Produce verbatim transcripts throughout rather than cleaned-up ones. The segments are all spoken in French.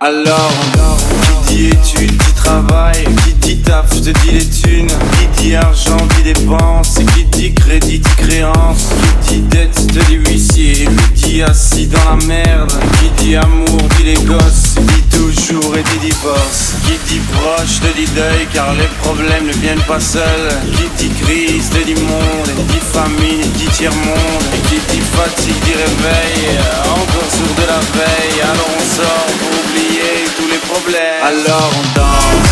Alors, qui dit études, dit travail, qui dit taf, je te dis les thunes. Qui dit argent, dit dépenses, qui dit crédit, dit créance. Qui dit dette, te dit huissier, lui dit assis dans la merde. Qui dit amour, dit les gosses, dit toujours et dit divorce. Qui dit proche, te dit deuil, car les problèmes ne viennent pas seuls. Qui dit crise, te dit monde, et dit famine, dit tiers-monde. Et qui dit fatigue, dit réveil, encore sourd de la veille. Alors on sort pour oublier tous les problèmes. Alors on danse.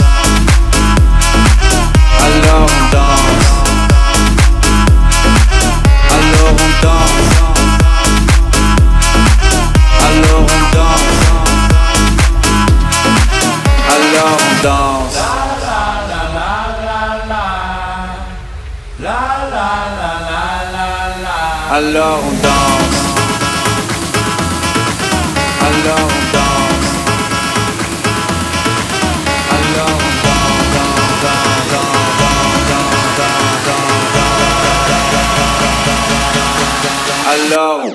Alors on danse. Alors on danse. Alors on danse. Alors on danse. Alors on danse. Alors on danse. Alors on danse. Alors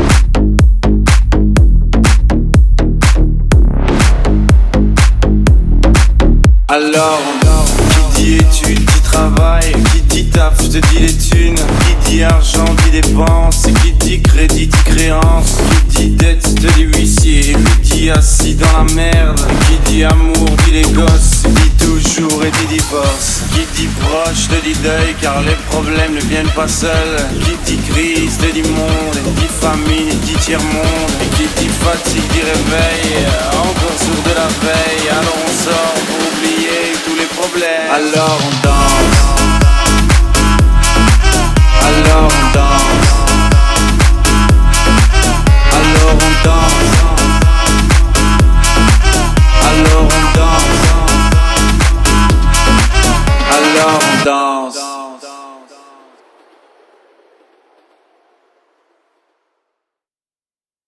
Alors, qui dit études, dit travail, qui dit taf, je te dis les thunes. Qui dit argent, dit dépenses, qui dit crédit, dit créance. Qui dit dette, te dit huissier, lui dit assis dans la merde. Qui dit amour, dit les gosses, dit toujours et dit divorce. Qui dit proche, te dit deuil, car les problèmes ne viennent pas seuls. Qui dit crise, te dit monde, et dit famine, et dit tiers-monde. Et qui dit fatigue, dit réveil, encore sourd de la veille. Alors on sort pour oublier tous les problèmes. Alors on danse.